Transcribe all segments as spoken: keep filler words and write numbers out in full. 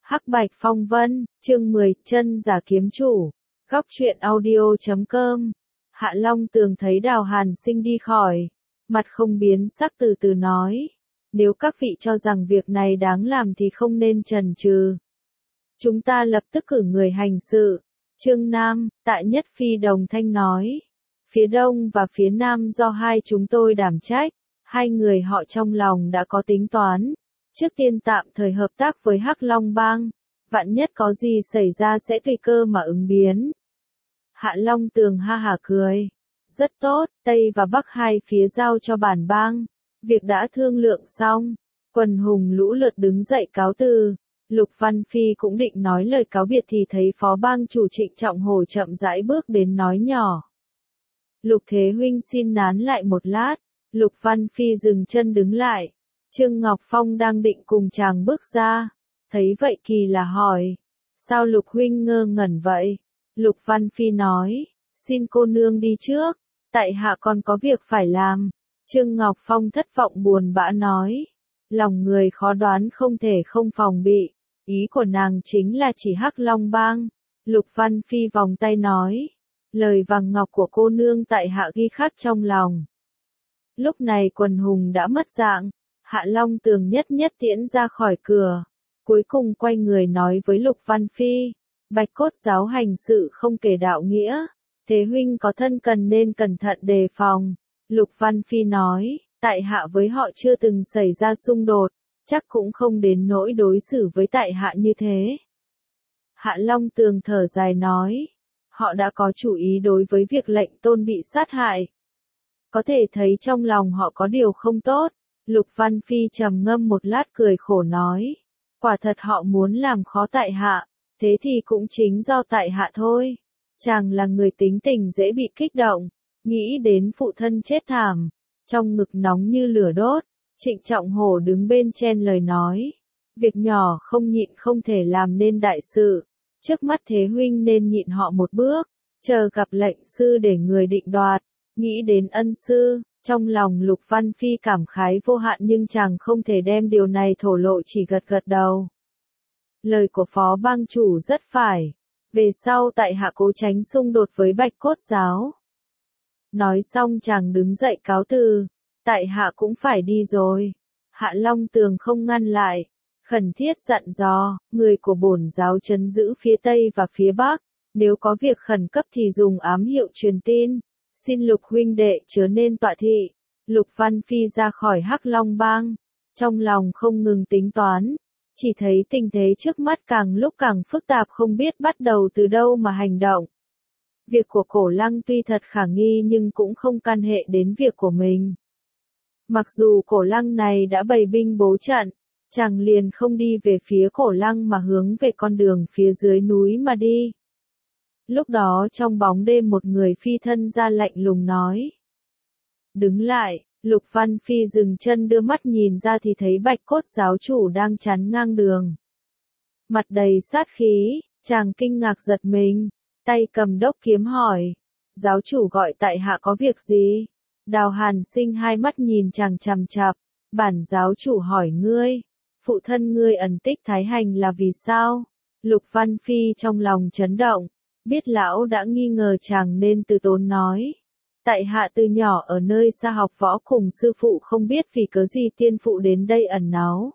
Hắc Bạch Phong Vân, chương mười, chân giả kiếm chủ. Góc truyện audio chấm com. Hạ Long Tường thấy Đào Hàn Sinh đi khỏi, mặt không biến sắc từ từ nói, nếu các vị cho rằng việc này đáng làm thì không nên chần chừ. Chúng ta lập tức cử người hành sự. Chương Nam, Tại Nhất Phi đồng thanh nói, phía đông và phía nam do hai chúng tôi đảm trách, hai người họ trong lòng đã có tính toán. Trước tiên tạm thời hợp tác với Hắc Long Bang, vạn nhất có gì xảy ra sẽ tùy cơ mà ứng biến. Hạ Long Tường ha hả cười. Rất tốt, Tây và Bắc hai phía giao cho bản bang. Việc đã thương lượng xong. Quần hùng lũ lượt đứng dậy cáo từ. Lục Văn Phi cũng định nói lời cáo biệt thì thấy phó bang chủ Trịnh Trọng Hổ chậm rãi bước đến nói nhỏ. Lục Thế Huynh xin nán lại một lát. Lục Văn Phi dừng chân đứng lại. Trương Ngọc Phong đang định cùng chàng bước ra. Thấy vậy kỳ là hỏi. Sao Lục Huynh ngơ ngẩn vậy? Lục Văn Phi nói. Xin cô nương đi trước. Tại hạ còn có việc phải làm. Trương Ngọc Phong thất vọng buồn bã nói. Lòng người khó đoán không thể không phòng bị. Ý của nàng chính là chỉ Hắc Long Bang. Lục Văn Phi vòng tay nói. Lời vàng ngọc của cô nương tại hạ ghi khắc trong lòng. Lúc này quần hùng đã mất dạng. Hạ Long Tường nhất nhất tiễn ra khỏi cửa. Cuối cùng quay người nói với Lục Văn Phi. Bạch Cốt giáo hành sự không kể đạo nghĩa. Thế huynh có thân cần nên cẩn thận đề phòng. Lục Văn Phi nói. Tại hạ với họ chưa từng xảy ra xung đột. Chắc cũng không đến nỗi đối xử với tại hạ như thế. Hạ Long Tường thở dài nói. Họ đã có chủ ý đối với việc lệnh tôn bị sát hại. Có thể thấy trong lòng họ có điều không tốt. Lục Văn Phi trầm ngâm một lát cười khổ nói. Quả thật họ muốn làm khó tại hạ. Thế thì cũng chính do tại hạ thôi. Chàng là người tính tình dễ bị kích động. Nghĩ đến phụ thân chết thảm. Trong ngực nóng như lửa đốt. Trịnh Trọng Hổ đứng bên chen lời nói. Việc nhỏ không nhịn không thể làm nên đại sự. Trước mắt Thế huynh nên nhịn họ một bước. Chờ gặp lệnh sư để người định đoạt. Nghĩ đến ân sư. Trong lòng Lục Văn Phi cảm khái vô hạn nhưng chàng không thể đem điều này thổ lộ, chỉ gật gật đầu. Lời của phó bang chủ rất phải. Về sau tại hạ cố tránh xung đột với Bạch Cốt giáo. Nói xong chàng đứng dậy cáo từ. Tại hạ cũng phải đi rồi. Hạ Long Tường không ngăn lại. Khẩn thiết dặn dò, người của bổn giáo trấn giữ phía Tây và phía Bắc. Nếu có việc khẩn cấp thì dùng ám hiệu truyền tin. Xin Lục huynh đệ chớ nên tọa thị. Lục Văn Phi ra khỏi Hắc Long Bang. Trong lòng không ngừng tính toán. Chỉ thấy tình thế trước mắt càng lúc càng phức tạp, không biết bắt đầu từ đâu mà hành động. Việc của Cổ Lăng tuy thật khả nghi nhưng cũng không can hệ đến việc của mình. Mặc dù Cổ Lăng này đã bày binh bố trận, chàng liền không đi về phía Cổ Lăng mà hướng về con đường phía dưới núi mà đi. Lúc đó trong bóng đêm một người phi thân ra lạnh lùng nói. Đứng lại. Lục Văn Phi dừng chân đưa mắt nhìn ra thì thấy Bạch Cốt giáo chủ đang chắn ngang đường. Mặt đầy sát khí, chàng kinh ngạc giật mình, tay cầm đốc kiếm hỏi. Giáo chủ gọi tại hạ có việc gì? Đào Hàn Sinh hai mắt nhìn chàng chằm chằm. Bản giáo chủ hỏi ngươi, phụ thân ngươi ẩn tích Thái Hành là vì sao? Lục Văn Phi trong lòng chấn động, biết lão đã nghi ngờ chàng nên từ tốn nói. Tại hạ từ nhỏ ở nơi xa học võ cùng sư phụ, không biết vì cớ gì tiên phụ đến đây ẩn náu.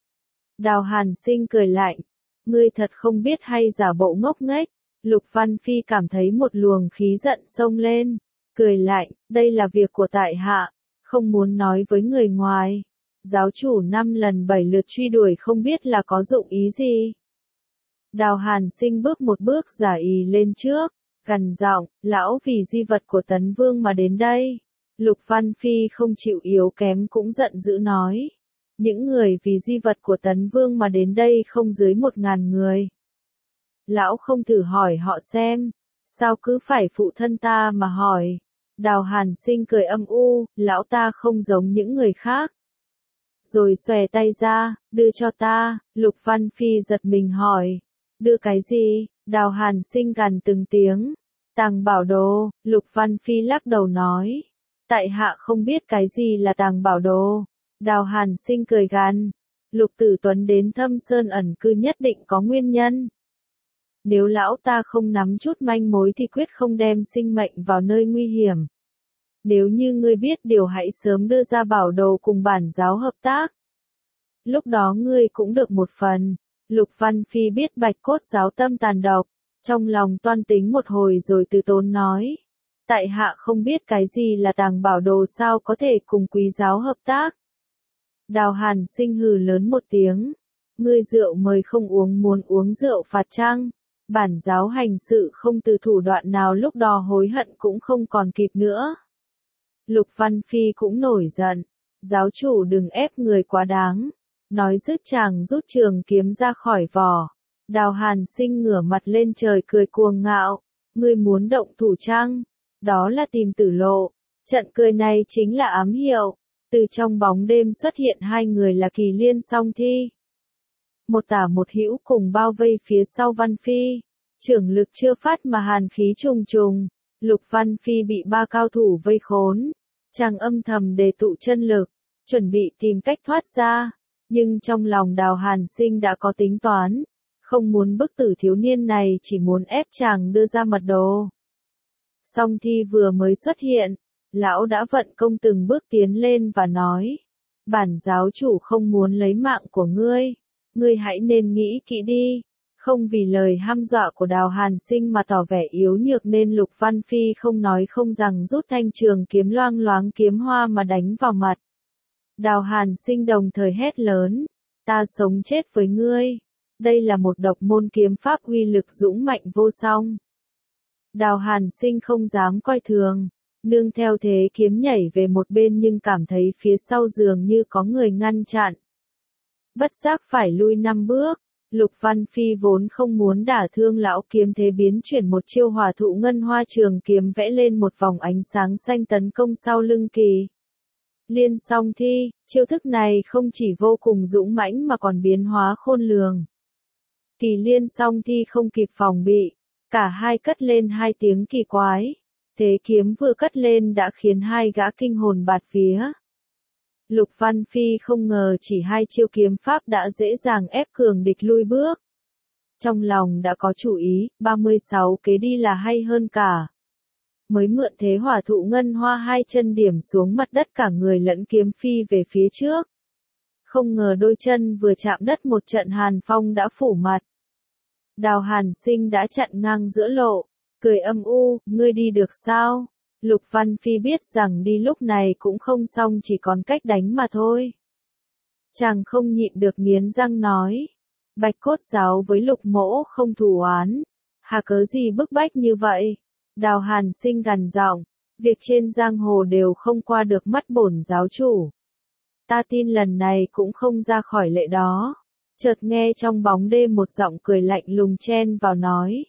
Đào Hàn Sinh cười lạnh. Ngươi thật không biết hay giả bộ ngốc nghếch. Lục Văn Phi cảm thấy một luồng khí giận xông lên. Cười lạnh, đây là việc của tại hạ. Không muốn nói với người ngoài. Giáo chủ năm lần bảy lượt truy đuổi không biết là có dụng ý gì. Đào Hàn Sinh bước một bước giả ý lên trước. Gằn giọng, lão vì di vật của Tấn Vương mà đến đây. Lục Văn Phi không chịu yếu kém cũng giận dữ nói. Những người vì di vật của Tấn Vương mà đến đây không dưới một ngàn người. Lão không thử hỏi họ xem. Sao cứ phải phụ thân ta mà hỏi. Đào Hàn Sinh cười âm u, lão ta không giống những người khác. Rồi xòe tay ra, đưa cho ta. Lục Văn Phi giật mình hỏi. Đưa cái gì? Đào Hàn Sinh gằn từng tiếng. Tàng bảo đồ. Lục Văn Phi lắc đầu nói. Tại hạ không biết cái gì là tàng bảo đồ. Đào Hàn Sinh cười gằn. Lục Tử Tuấn đến Thâm Sơn ẩn cư nhất định có nguyên nhân. Nếu lão ta không nắm chút manh mối thì quyết không đem sinh mệnh vào nơi nguy hiểm. Nếu như ngươi biết điều hãy sớm đưa ra bảo đồ cùng bản giáo hợp tác. Lúc đó ngươi cũng được một phần. Lục Văn Phi biết Bạch Cốt giáo tâm tàn độc, trong lòng toan tính một hồi rồi từ tốn nói. Tại hạ không biết cái gì là tàng bảo đồ sao có thể cùng quý giáo hợp tác. Đào Hàn Sinh hừ lớn một tiếng. Ngươi rượu mời không uống muốn uống rượu phạt chăng? Bản giáo hành sự không từ thủ đoạn nào lúc đó hối hận cũng không còn kịp nữa. Lục Văn Phi cũng nổi giận. Giáo chủ đừng ép người quá đáng. Nói dứt chàng rút trường kiếm ra khỏi vỏ. Đào Hàn Sinh ngửa mặt lên trời cười cuồng ngạo. Ngươi muốn động thủ chăng? Đó là tìm tử lộ. Trận cười này chính là ám hiệu. Từ trong bóng đêm xuất hiện hai người là Kỳ Liên Song Thi. Một tả một hữu cùng bao vây phía sau Văn Phi. Trưởng lực chưa phát mà hàn khí trùng trùng. Lục Văn Phi bị ba cao thủ vây khốn. Chàng âm thầm đề tụ chân lực. Chuẩn bị tìm cách thoát ra. Nhưng trong lòng Đào Hàn Sinh đã có tính toán. Không muốn bức tử thiếu niên này chỉ muốn ép chàng đưa ra mật đồ. Song Thi vừa mới xuất hiện. Lão đã vận công từng bước tiến lên và nói. Bản giáo chủ không muốn lấy mạng của ngươi. Ngươi hãy nên nghĩ kỹ đi. Không vì lời hăm dọa của Đào Hàn Sinh mà tỏ vẻ yếu nhược nên Lục Văn Phi không nói không rằng rút thanh trường kiếm loang loáng kiếm hoa mà đánh vào mặt. Đào Hàn Sinh đồng thời hét lớn. Ta sống chết với ngươi. Đây là một độc môn kiếm pháp uy lực dũng mạnh vô song. Đào Hàn Sinh không dám coi thường. Nương theo thế kiếm nhảy về một bên nhưng cảm thấy phía sau dường như có người ngăn chặn. Bất giác phải lui năm bước. Lục Văn Phi vốn không muốn đả thương lão kiếm thế biến chuyển một chiêu hỏa thụ ngân hoa trường kiếm vẽ lên một vòng ánh sáng xanh tấn công sau lưng Kỳ Liên Song Thi. Chiêu thức này không chỉ vô cùng dũng mãnh mà còn biến hóa khôn lường. Kỳ Liên Song Thi không kịp phòng bị. Cả hai cất lên hai tiếng kỳ quái. Thế kiếm vừa cất lên đã khiến hai gã kinh hồn bạt vía. Lục Văn Phi không ngờ chỉ hai chiêu kiếm pháp đã dễ dàng ép cường địch lui bước. Trong lòng đã có chủ ý, ba mươi sáu kế đi là hay hơn cả. Mới mượn thế hỏa thụ ngân hoa hai chân điểm xuống mặt đất cả người lẫn kiếm phi về phía trước. Không ngờ đôi chân vừa chạm đất một trận hàn phong đã phủ mặt. Đào Hàn Sinh đã chặn ngang giữa lộ. Cười âm u, ngươi đi được sao? Lục Văn Phi biết rằng đi lúc này cũng không xong chỉ còn cách đánh mà thôi. Chàng không nhịn được nghiến răng nói. Bạch Cốt giáo với Lục Mỗ không thù oán. Hà cớ gì bức bách như vậy? Đào Hàn Sinh gằn giọng. Việc trên giang hồ đều không qua được mắt bổn giáo chủ. Ta tin lần này cũng không ra khỏi lệ đó. Chợt nghe trong bóng đêm một giọng cười lạnh lùng chen vào nói.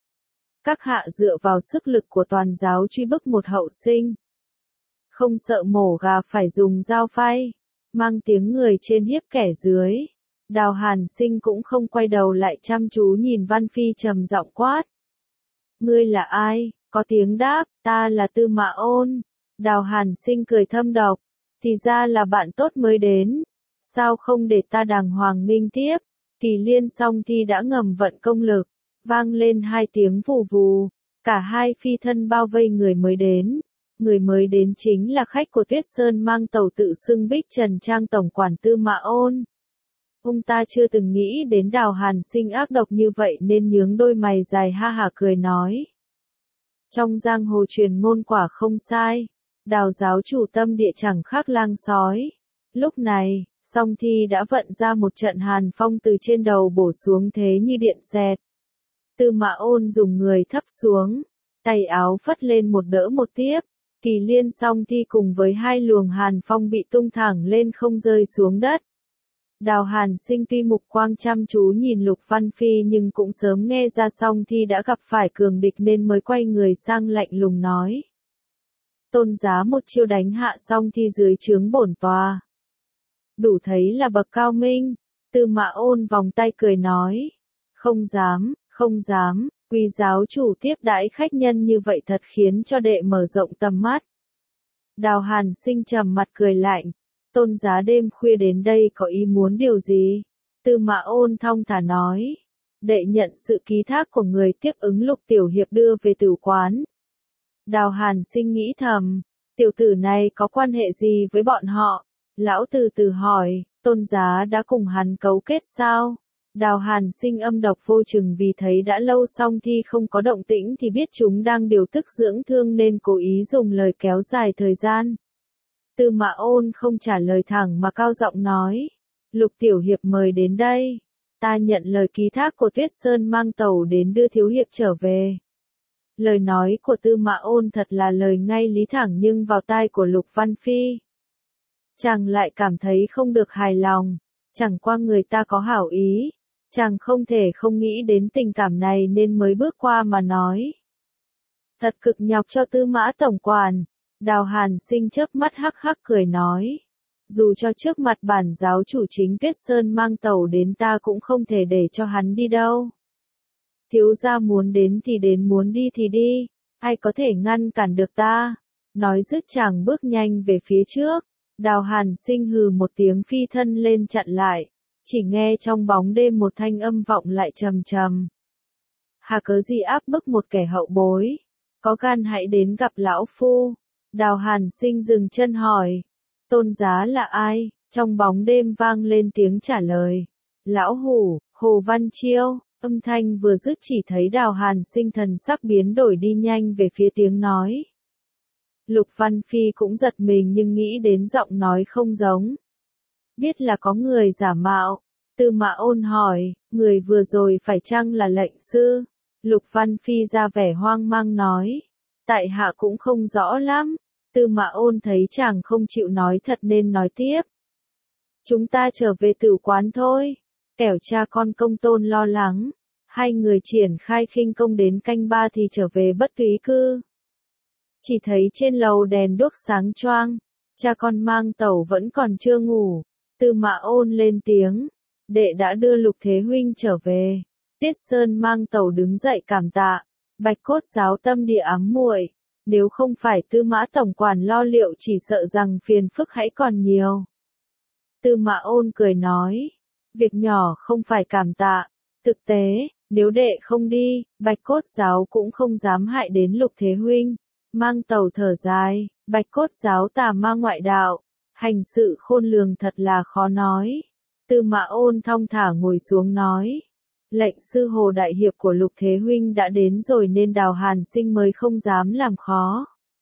Các hạ dựa vào sức lực của toàn giáo truy bức một hậu sinh. Không sợ mổ gà phải dùng dao phay. Mang tiếng người trên hiếp kẻ dưới. Đào Hàn Sinh cũng không quay đầu lại chăm chú nhìn Văn Phi trầm giọng quát. Ngươi là ai? Có tiếng đáp, ta là Tư Mã Ôn. Đào Hàn Sinh cười thâm độc. Thì ra là bạn tốt mới đến. Sao không để ta đàng hoàng nghênh tiếp? Kỳ Liên Song Thi đã ngầm vận công lực. Vang lên hai tiếng vù vù. Cả hai phi thân bao vây người mới đến. Người mới đến chính là khách của Tuyết Sơn mang tàu tự xưng Bích Trần Trang tổng quản Tư Mã Ôn. Ông ta chưa từng nghĩ đến Đào Hàn Sinh ác độc như vậy nên nhướng đôi mày dài ha hả cười nói. Trong giang hồ truyền ngôn quả không sai. Đào giáo chủ tâm địa chẳng khác lang sói. Lúc này, Song Thi đã vận ra một trận hàn phong từ trên đầu bổ xuống thế như điện xẹt. Tư Mã Ôn dùng người thấp xuống, tay áo phất lên một đỡ một tiếp, Kỳ Liên Song Thi cùng với hai luồng hàn phong bị tung thẳng lên không rơi xuống đất. Đào Hàn Sinh tuy mục quang chăm chú nhìn Lục Văn Phi nhưng cũng sớm nghe ra Song Thi đã gặp phải cường địch nên mới quay người sang lạnh lùng nói. Tôn giá một chiêu đánh hạ Song Thi dưới trướng bổn tòa. Đủ thấy là bậc cao minh. Tư Mã Ôn vòng tay cười nói. Không dám, không dám, quý giáo chủ tiếp đãi khách nhân như vậy thật khiến cho đệ mở rộng tầm mắt. Đào Hàn Sinh trầm mặt cười lạnh. Tôn giá đêm khuya đến đây có ý muốn điều gì? Tư Mã Ôn thong thả nói. Đệ nhận sự ký thác của người tiếp ứng Lục Tiểu Hiệp đưa về tử quán. Đào Hàn Sinh nghĩ thầm, tiểu tử này có quan hệ gì với bọn họ? Lão từ từ hỏi, Tôn giá đã cùng hắn cấu kết sao? Đào Hàn Sinh âm độc vô chừng vì thấy đã lâu song thi không có động tĩnh thì biết chúng đang điều tức dưỡng thương nên cố ý dùng lời kéo dài thời gian. Tư Mã Ôn không trả lời thẳng mà cao giọng nói, Lục Tiểu Hiệp mời đến đây. Ta nhận lời ký thác của Tuyết Sơn mang tàu đến đưa Thiếu Hiệp trở về. Lời nói của Tư Mã Ôn thật là lời ngay lý thẳng nhưng vào tai của Lục Văn Phi. Chàng lại cảm thấy không được hài lòng, chẳng qua người ta có hảo ý, chàng không thể không nghĩ đến tình cảm này nên mới bước qua mà nói. Thật cực nhọc cho Tư Mã tổng quản, Đào Hàn Sinh chớp mắt hắc hắc cười nói. Dù cho trước mặt bản giáo chủ chính Tuyết Sơn mang tàu đến ta cũng không thể để cho hắn đi đâu. Thiếu gia muốn đến thì đến, muốn đi thì đi, ai có thể ngăn cản được ta? Nói dứt chàng bước nhanh về phía trước, Đào Hàn Sinh hừ một tiếng phi thân lên chặn lại, chỉ nghe trong bóng đêm một thanh âm vọng lại trầm trầm. Hà cớ gì áp bức một kẻ hậu bối, có gan hãy đến gặp lão phu. Đào Hàn Sinh dừng chân hỏi, Tôn giá là ai? Trong bóng đêm vang lên tiếng trả lời, Lão Hủ, Hồ Văn Chiêu. Âm thanh vừa dứt chỉ thấy Đào Hàn Sinh thần sắc biến đổi đi nhanh về phía tiếng nói. Lục Văn Phi cũng giật mình nhưng nghĩ đến giọng nói không giống. Biết là có người giả mạo. Tư Mã Ôn hỏi, người vừa rồi phải chăng là lệnh sư? Lục Văn Phi ra vẻ hoang mang nói, tại hạ cũng không rõ lắm. Tư Mã Ôn thấy chàng không chịu nói thật nên nói tiếp. Chúng ta trở về tử quán thôi. Kẻo cha con Công Tôn lo lắng. Hai người triển khai khinh công đến canh ba thì trở về Bất Túy Cư. Chỉ thấy trên lầu đèn đuốc sáng choang. Cha con mang tẩu vẫn còn chưa ngủ. Tư Mã Ôn lên tiếng. Đệ đã đưa Lục Thế Huynh trở về. Tiết Sơn mang tẩu đứng dậy cảm tạ. Bạch Cốt giáo tâm địa ám muội. Nếu không phải Tư Mã tổng quản lo liệu chỉ sợ rằng phiền phức hãy còn nhiều. Tư Mã Ôn cười nói. Việc nhỏ không phải cảm tạ. Thực tế, nếu đệ không đi, Bạch Cốt giáo cũng không dám hại đến Lục Thế Huynh. Mang tàu thở dài, Bạch Cốt giáo tà ma ngoại đạo. Hành sự khôn lường thật là khó nói. Tư Mã Ôn thong thả ngồi xuống nói. Lệnh sư Hồ Đại Hiệp của Lục Thế Huynh đã đến rồi nên Đào Hàn Sinh mới không dám làm khó.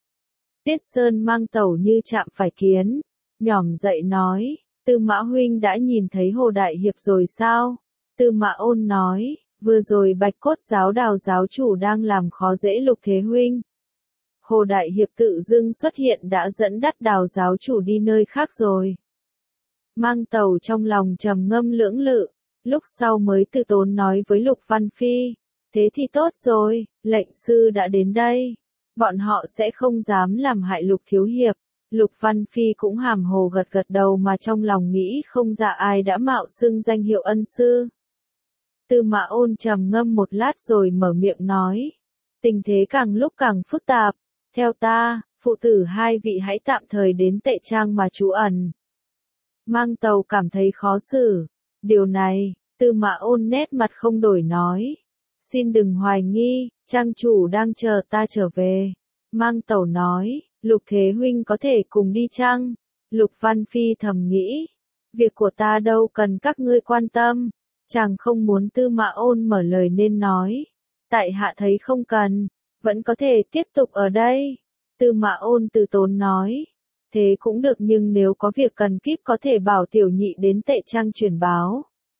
Tiết Sơn mang tàu như chạm phải kiến. Nhỏm dậy nói. Tư Mã Huynh đã nhìn thấy Hồ Đại Hiệp rồi sao? Tư Mã Ôn nói. Vừa rồi Bạch Cốt giáo Đào giáo chủ đang làm khó dễ Lục Thế Huynh. Hồ Đại Hiệp tự dưng xuất hiện đã dẫn dắt Đào giáo chủ đi nơi khác rồi. Mang tàu trong lòng trầm ngâm lưỡng lự, lúc sau mới từ tốn nói với Lục Văn Phi. Thế thì tốt rồi, lệnh sư đã đến đây. Bọn họ sẽ không dám làm hại Lục Thiếu Hiệp. Lục Văn Phi cũng hàm hồ gật gật đầu mà trong lòng nghĩ không ra ai đã mạo xưng danh hiệu ân sư. Tư Mã Ôn trầm ngâm một lát rồi mở miệng nói. Tình thế càng lúc càng phức tạp. Theo ta, phụ tử hai vị hãy tạm thời đến Tệ Trang mà trú ẩn. Mang tàu cảm thấy khó xử. Điều này, Tư Mã Ôn nét mặt không đổi nói. Xin đừng hoài nghi, trang chủ đang chờ ta trở về. Mang tàu nói, Lục Thế Huynh có thể cùng đi chăng? Lục Văn Phi thầm nghĩ. Việc của ta đâu cần các ngươi quan tâm. Chàng không muốn Tư Mã Ôn mở lời nên nói. Tại hạ thấy không cần, vẫn có thể tiếp tục ở đây. Tư Mã Ôn từ tốn nói. Thế cũng được nhưng nếu có việc cần kíp có thể bảo tiểu nhị đến Tệ Trang truyền báo.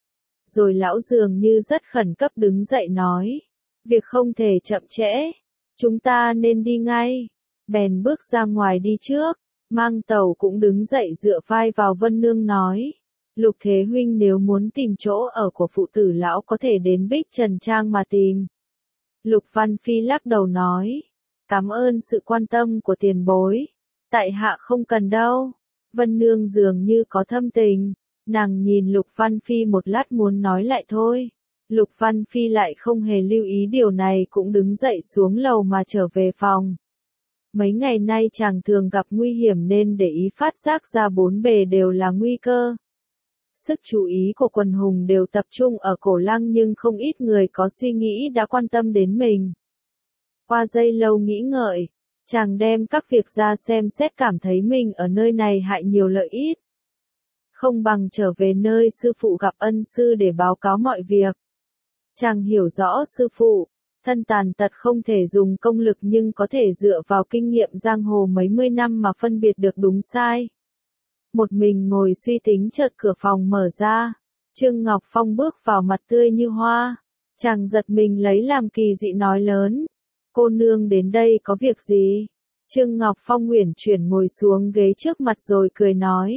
Rồi lão dường như rất khẩn cấp đứng dậy nói. Việc không thể chậm trễ. Chúng ta nên đi ngay. Bèn bước ra ngoài đi trước. Mang tàu cũng đứng dậy dựa vai vào Vân Nương nói. Lục Thế Huynh nếu muốn tìm chỗ ở của phụ tử lão có thể đến Bích Trần Trang mà tìm. Lục Văn Phi lắc đầu nói. Cảm ơn sự quan tâm của tiền bối. Tại hạ không cần đâu. Vân Nương dường như có thâm tình. Nàng nhìn Lục Văn Phi một lát muốn nói lại thôi. Lục Văn Phi lại không hề lưu ý điều này cũng đứng dậy xuống lầu mà trở về phòng. Mấy ngày nay chàng thường gặp nguy hiểm nên để ý phát giác ra bốn bề đều là nguy cơ. Sức chú ý của quần hùng đều tập trung ở Cổ Lăng nhưng không ít người có suy nghĩ đã quan tâm đến mình. Qua giây lâu nghĩ ngợi, chàng đem các việc ra xem xét cảm thấy mình ở nơi này hại nhiều lợi ít. Không bằng trở về nơi sư phụ gặp ân sư để báo cáo mọi việc. Chàng hiểu rõ sư phụ, thân tàn tật không thể dùng công lực nhưng có thể dựa vào kinh nghiệm giang hồ mấy mươi năm mà phân biệt được đúng sai. Một mình ngồi suy tính chợt cửa phòng mở ra, Trương Ngọc Phong bước vào mặt tươi như hoa. Chàng giật mình lấy làm kỳ dị nói lớn, cô nương đến đây có việc gì? Trương Ngọc Phong uyển chuyển ngồi xuống ghế trước mặt rồi cười nói.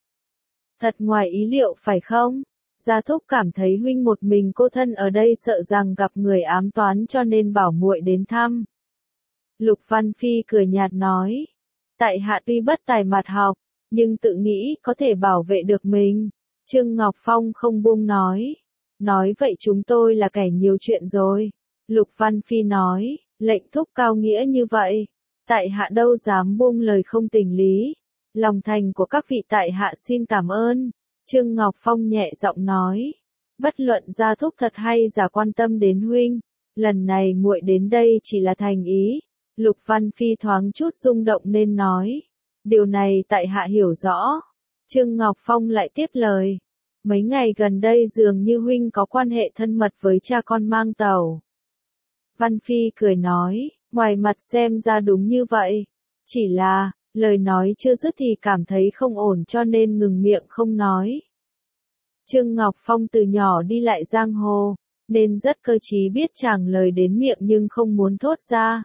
Thật ngoài ý liệu phải không? Gia Thúc cảm thấy huynh một mình cô thân ở đây sợ rằng gặp người ám toán cho nên bảo muội đến thăm. Lục Văn Phi cười nhạt nói, tại hạ tuy bất tài mặt học, nhưng tự nghĩ có thể bảo vệ được mình. Trương Ngọc Phong không buông nói, nói vậy chúng tôi là kẻ nhiều chuyện rồi. Lục Văn Phi nói, lệnh thúc cao nghĩa như vậy, tại hạ đâu dám buông lời không tình lý. Lòng thành của các vị tại hạ xin cảm ơn. Trương Ngọc Phong nhẹ giọng nói, bất luận Gia Thúc thật hay giả quan tâm đến huynh, lần này muội đến đây chỉ là thành ý. Lục Văn Phi thoáng chút rung động nên nói, điều này tại hạ hiểu rõ. Trương Ngọc Phong lại tiếp lời, mấy ngày gần đây dường như huynh có quan hệ thân mật với cha con Mang Tẩu. Văn Phi cười nói, ngoài mặt xem ra đúng như vậy, chỉ là, lời nói chưa dứt thì cảm thấy không ổn cho nên ngừng miệng không nói. Trương Ngọc Phong từ nhỏ đi lại giang hồ, nên rất cơ trí biết chàng lời đến miệng nhưng không muốn thốt ra.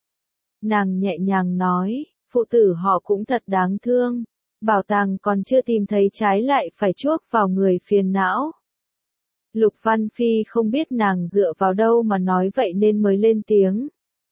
Nàng nhẹ nhàng nói, phụ tử họ cũng thật đáng thương, bảo tàng còn chưa tìm thấy trái lại phải chuốc vào người phiền não. Lục Văn Phi không biết nàng dựa vào đâu mà nói vậy nên mới lên tiếng.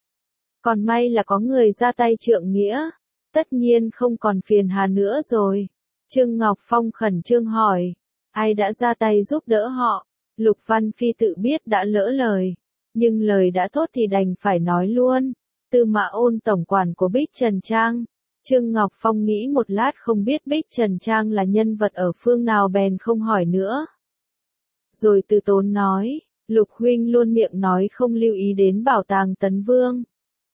Còn may là có người ra tay trượng nghĩa, tất nhiên không còn phiền hà nữa rồi. Trương Ngọc Phong khẩn trương hỏi, ai đã ra tay giúp đỡ họ? Lục Văn Phi tự biết đã lỡ lời, nhưng lời đã thốt thì đành phải nói luôn. Tư Mã Ôn tổng quản của Bích Trần Trang. Trương Ngọc Phong nghĩ một lát không biết Bích Trần Trang là nhân vật ở phương nào bèn không hỏi nữa. Rồi từ tốn nói, Lục huynh luôn miệng nói không lưu ý đến bảo tàng Tấn Vương.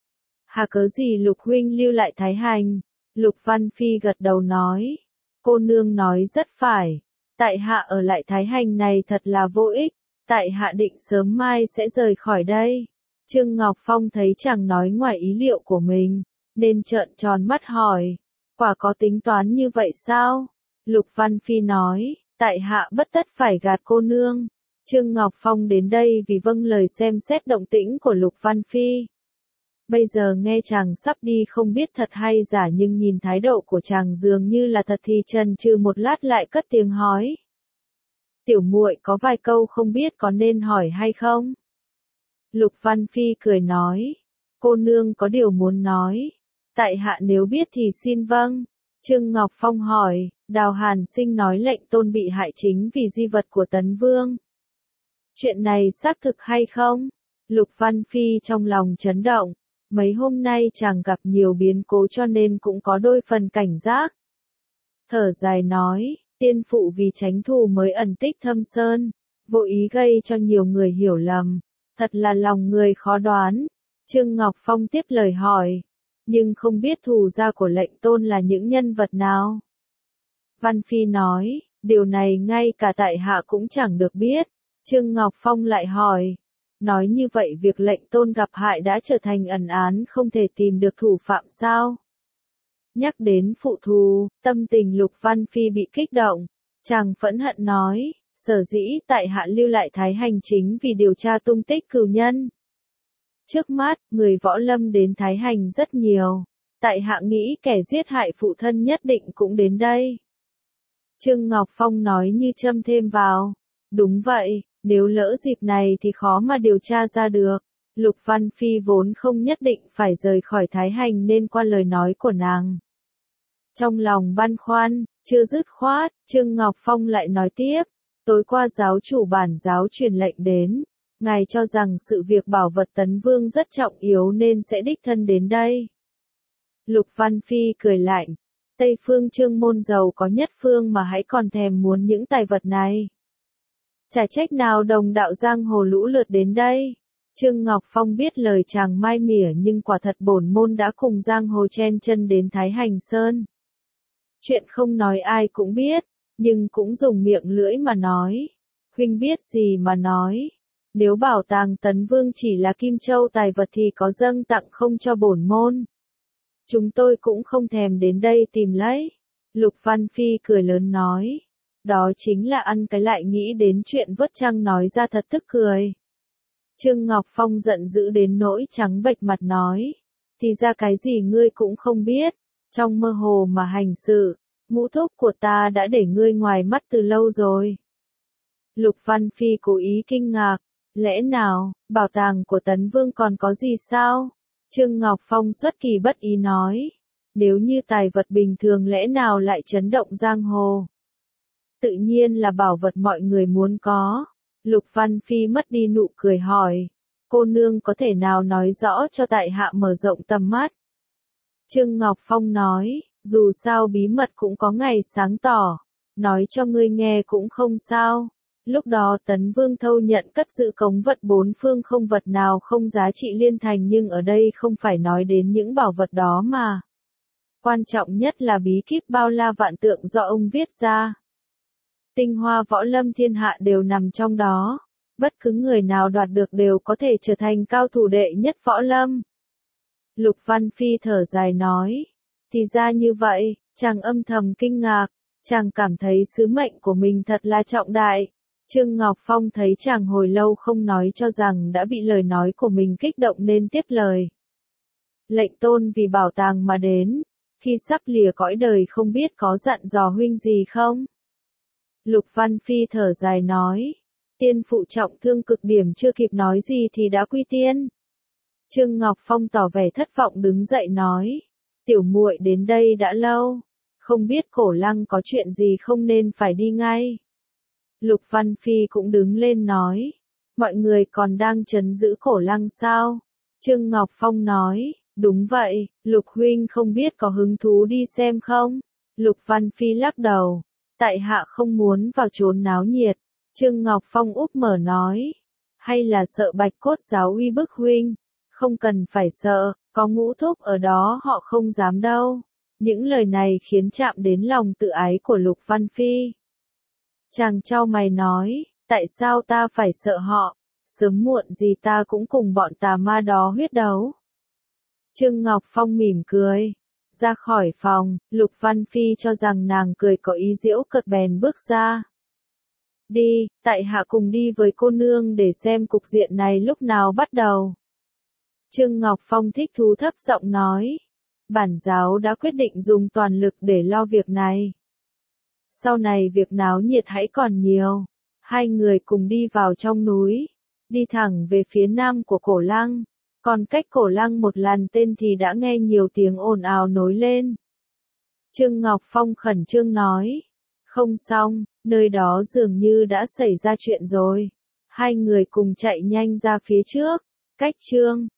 Hà cớ gì Lục huynh lưu lại Thái Hành? Lục Văn Phi gật đầu nói, cô nương nói rất phải, tại hạ ở lại Thái Hành này thật là vô ích, tại hạ định sớm mai sẽ rời khỏi đây. Trương Ngọc Phong thấy chàng nói ngoài ý liệu của mình, nên trợn tròn mắt hỏi, quả có tính toán như vậy sao? Lục Văn Phi nói, tại hạ bất tất phải gạt cô nương. Trương Ngọc Phong đến đây vì vâng lời xem xét động tĩnh của Lục Văn Phi. Bây giờ nghe chàng sắp đi không biết thật hay giả nhưng nhìn thái độ của chàng dường như là thật thì chần chừ một lát lại cất tiếng hỏi. Tiểu muội có vài câu không biết có nên hỏi hay không? Lục Văn Phi cười nói, cô nương có điều muốn nói, tại hạ nếu biết thì xin vâng. Trương Ngọc Phong hỏi, Đào Hàn Sinh nói lệnh tôn bị hại chính vì di vật của Tấn Vương. Chuyện này xác thực hay không? Lục Văn Phi trong lòng chấn động, mấy hôm nay chàng gặp nhiều biến cố cho nên cũng có đôi phần cảnh giác. Thở dài nói, tiên phụ vì tránh thù mới ẩn tích Thâm Sơn, vô ý gây cho nhiều người hiểu lầm, thật là lòng người khó đoán. Trương Ngọc Phong tiếp lời hỏi, nhưng không biết thù gia của lệnh tôn là những nhân vật nào? Văn Phi nói, điều này ngay cả tại hạ cũng chẳng được biết. Trương Ngọc Phong lại hỏi, nói như vậy việc lệnh tôn gặp hại đã trở thành ẩn án không thể tìm được thủ phạm sao? Nhắc đến phụ thù, tâm tình Lục Văn Phi bị kích động, chàng phẫn hận nói, sở dĩ tại hạ lưu lại Thái Hành chính vì điều tra tung tích cừu nhân. Trước mắt, người võ lâm đến Thái Hành rất nhiều, tại hạ nghĩ kẻ giết hại phụ thân nhất định cũng đến đây. Trương Ngọc Phong nói như châm thêm vào, đúng vậy, nếu lỡ dịp này thì khó mà điều tra ra được. Lục Văn Phi vốn không nhất định phải rời khỏi Thái Hành nên qua lời nói của nàng. Trong lòng băn khoăn, chưa dứt khoát, Trương Ngọc Phong lại nói tiếp, tối qua giáo chủ bản giáo truyền lệnh đến, ngài cho rằng sự việc bảo vật Tấn Vương rất trọng yếu nên sẽ đích thân đến đây. Lục Văn Phi cười lạnh. Tây phương Trương môn giàu có nhất phương mà hãy còn thèm muốn những tài vật này. Chả trách nào đồng đạo giang hồ lũ lượt đến đây. Trương Ngọc Phong biết lời chàng mai mỉa nhưng quả thật bổn môn đã cùng giang hồ chen chân đến Thái Hành Sơn. Chuyện không nói ai cũng biết, nhưng cũng dùng miệng lưỡi mà nói. Huynh biết gì mà nói. Nếu bảo tàng Tấn Vương chỉ là kim châu tài vật thì có dâng tặng không cho bổn môn. Chúng tôi cũng không thèm đến đây tìm lấy. Lục Văn Phi cười lớn nói. Đó chính là ăn cái lại nghĩ đến chuyện vớt trăng nói ra thật tức cười. Trương Ngọc Phong giận dữ đến nỗi trắng bệch mặt nói. Thì ra cái gì ngươi cũng không biết. Trong mơ hồ mà hành sự, ngũ thúc của ta đã để ngươi ngoài mắt từ lâu rồi. Lục Văn Phi cố ý kinh ngạc. Lẽ nào, bảo tàng của Tấn Vương còn có gì sao? Trương Ngọc Phong xuất kỳ bất ý nói. Nếu như tài vật bình thường lẽ nào lại chấn động giang hồ? Tự nhiên là bảo vật mọi người muốn có. Lục Văn Phi mất đi nụ cười hỏi. Cô nương có thể nào nói rõ cho tại hạ mở rộng tầm mắt? Trương Ngọc Phong nói, dù sao bí mật cũng có ngày sáng tỏ. Nói cho ngươi nghe cũng không sao. Lúc đó Tấn Vương thâu nhận cất giữ cống vật bốn phương không vật nào không giá trị liên thành nhưng ở đây không phải nói đến những bảo vật đó mà. Quan trọng nhất là bí kíp bao la vạn tượng do ông viết ra. Tinh hoa võ lâm thiên hạ đều nằm trong đó. Bất cứ người nào đoạt được đều có thể trở thành cao thủ đệ nhất võ lâm. Lục Văn Phi thở dài nói. Thì ra như vậy, chàng âm thầm kinh ngạc. Chàng cảm thấy sứ mệnh của mình thật là trọng đại. Trương Ngọc Phong thấy chàng hồi lâu không nói cho rằng đã bị lời nói của mình kích động nên tiếp lời. Lệnh tôn vì bảo tàng mà đến. Khi sắp lìa cõi đời không biết có dặn dò huynh gì không? Lục Văn Phi thở dài nói. Tiên phụ trọng thương cực điểm chưa kịp nói gì thì đã quy tiên. Trương Ngọc Phong tỏ vẻ thất vọng đứng dậy nói. Tiểu muội đến đây đã lâu. Không biết Cổ Lăng có chuyện gì không nên phải đi ngay. Lục Văn Phi cũng đứng lên nói. Mọi người còn đang trấn giữ Cổ Lăng sao? Trương Ngọc Phong nói. Đúng vậy, Lục huynh không biết có hứng thú đi xem không? Lục Văn Phi lắc đầu. Tại hạ không muốn vào chốn náo nhiệt. Trương Ngọc Phong úp mở nói. Hay là sợ Bạch Cốt giáo uy bức huynh? Không cần phải sợ, có ngũ thúc ở đó họ không dám đâu. Những lời này khiến chạm đến lòng tự ái của Lục Văn Phi. Chàng chau mày nói, tại sao ta phải sợ họ? Sớm muộn gì ta cũng cùng bọn tà ma đó huyết đấu. Trương Ngọc Phong mỉm cười. Ra khỏi phòng, Lục Văn Phi cho rằng nàng cười có ý giễu cợt bèn bước ra. Đi, tại hạ cùng đi với cô nương để xem cục diện này lúc nào bắt đầu. Trương Ngọc Phong thích thú thấp giọng nói. Bản giáo đã quyết định dùng toàn lực để lo việc này. Sau này việc náo nhiệt hãy còn nhiều. Hai người cùng đi vào trong núi. Đi thẳng về phía nam của Cổ Lăng. Còn cách Cổ Lăng một làn tên thì đã nghe nhiều tiếng ồn ào nối lên. Trương Ngọc Phong khẩn trương nói. Không xong, nơi đó dường như đã xảy ra chuyện rồi. Hai người cùng chạy nhanh ra phía trước. Cách Trương